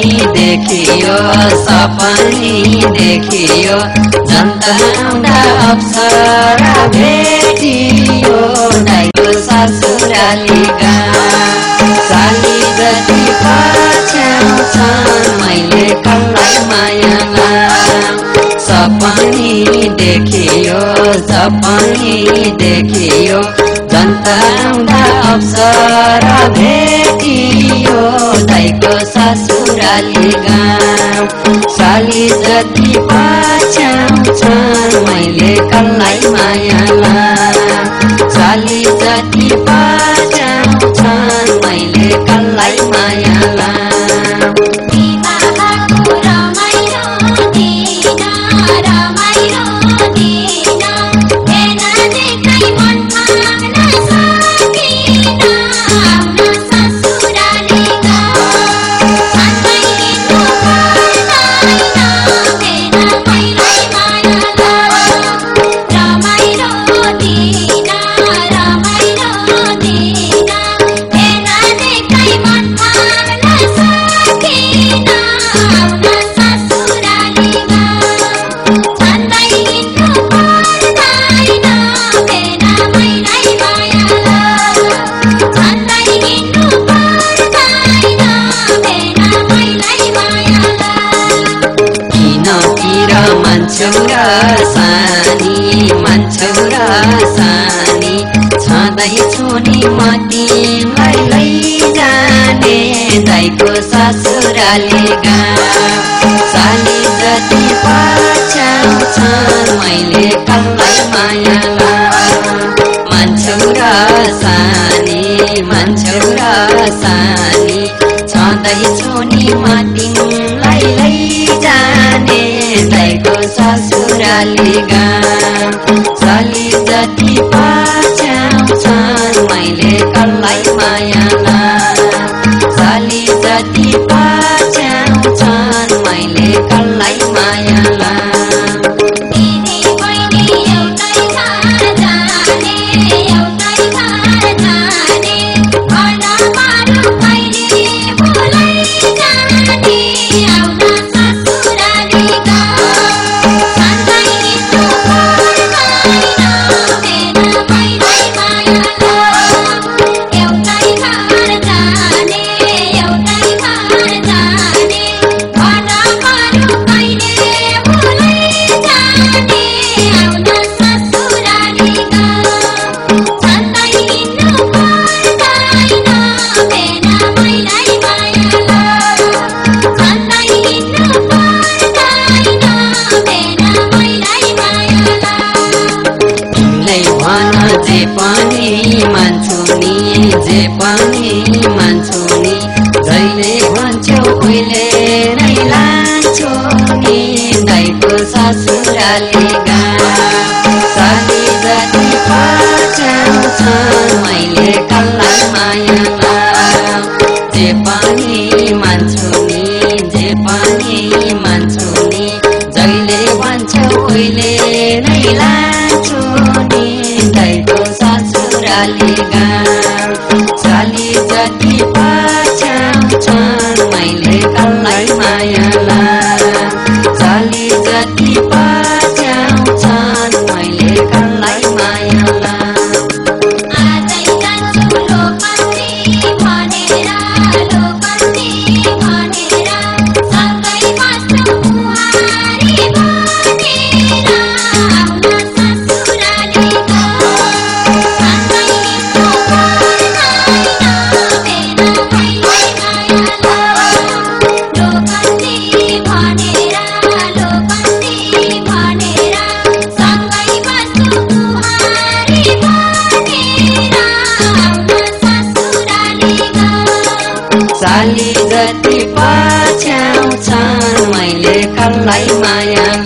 देखियो सपनी देखियो जन्ता अप्सरा भेटियो दाइको ससुराली गाउँ साली जति पछ्याउँछन् मैले कसलाई माया सपनी देखियो जन्ता अप्सरा भेटियो दाइको ससुराली गाउँ साली जति पछ्याउँछन् मैले कसलाई माया साली जति पछ्याउँछन् मैले कसलाई माया मान्छौरा सानी छँदैछु नि म तिमीलाई लैजाने दाइको ससुराली गाउँ साली जति पछ्याउँछन् मैले कसलाई माया मान्छौरा सानी छँदैछु नि म तिमीलाई लैजाने दाइको ससुराली गाउँ साली जति पछ्याउँछन् मैले कसलाई माया साली जति पछ्याउँछन् मैले कसलाई माया जे पनि मान्छु नि जहिले भन्छौ उहिले नै लान्छु नि दाइको ससुराली गाउँ साली जति पछ्याउँछन् मैले कसलाई माया जे पनि मान्छु नि जहिले भन्छौ उहिले नै लान्छु नि दाइको ससुराली गाउँ साली जति पछ्याउँछन् मैले कसलाई माया साली जति पछ्याउँछन् मैले कसलाई माया साली जति पछ्याउँछन् मैले कसलाई माया